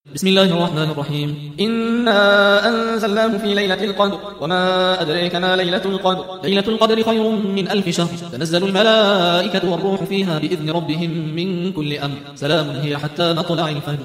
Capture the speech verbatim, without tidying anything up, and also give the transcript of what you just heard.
بسم الله الرحمن الرحيم. إنا أنزلناه في ليلة القدر وما أدريك ما ليلة القدر ليلة القدر خير من ألف شهر. تنزل الملائكة والروح فيها بإذن ربهم من كل أمر. سلام هي حتى مطلع الفجر.